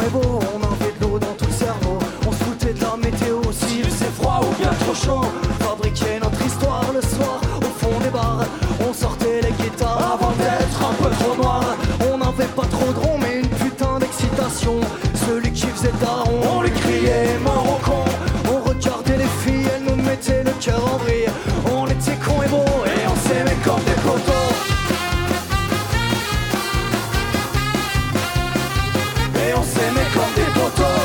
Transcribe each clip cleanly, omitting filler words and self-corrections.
est beau, on avait de l'eau dans tout le cerveau. On se foutait de la météo, s'il faisait froid ou bien trop chaud. Fabriquer notre histoire le soir au fond des bars. On sortait les guitares avant d'être un peu trop noir. On n'avait pas trop de rond mais une putain d'excitation. Celui qui faisait daron, on lui criait mort au con. On regardait les filles, elles nous mettaient le cœur en vrille. On était cons et beaux et on s'aimait comme des potos. Et on s'aimait comme des potos.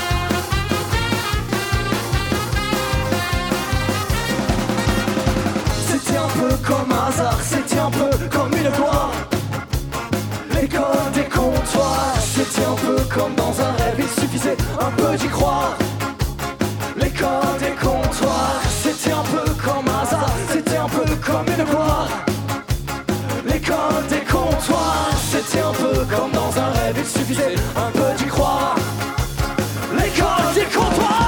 C'était un peu comme un hasard, c'était un peu comme une gloire. L'école des comptoirs, c'était un peu comme dans un rêve, il suffisait un peu d'y croire. L'école des comptoirs, c'était un peu comme un hasard, c'était un peu comme une gloire. L'école des comptoirs, c'était un peu comme dans un rêve, il suffisait un peu d'y croire. L'école des comptoirs.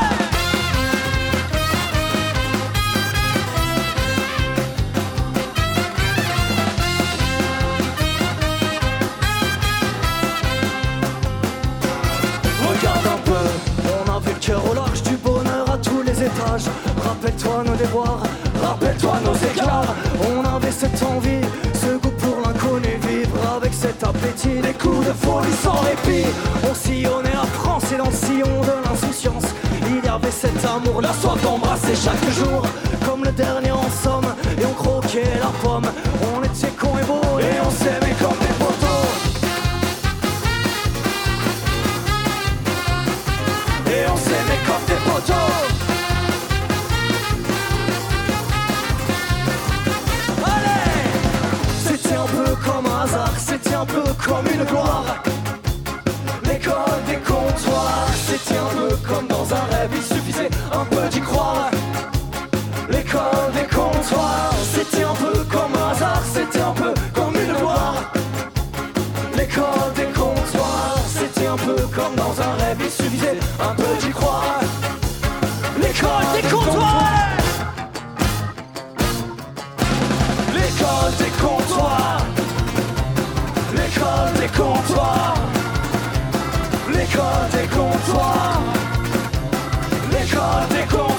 Regarde un peu, on avait le cœur au large du bonheur à tous les étages. Rappelle-toi nos déboires, rappelle-toi nos écarts. On avait cette envie, ce goût pour l'inconnu, vivre avec cet appétit, des coups de folie sans répit. On sillonnait la France et dans le sillon de l'insouciance, il y avait cet amour, la soif d'embrasser chaque jour, comme le dernier en somme, et on croquait la pomme. On était cons et beaux et on s'aimait comme des potos. Et on s'aimait comme des potos. Allez! C'était un peu comme un hasard, c'était un peu comme une gloire. L'école des comptoirs, c'était un peu comme dans un rêve, il suffisait un peu d'y croire. L'école des comptoirs, c'était un peu comme un hasard, c'était un peu comme une gloire. L'école des comptoirs, c'était un peu comme dans un rêve, il suffisait un peu d'y croire. L'école des comptoirs. L'école des comptoirs. L'école des comptoirs. L'école des comptoirs. L'école des comptoirs.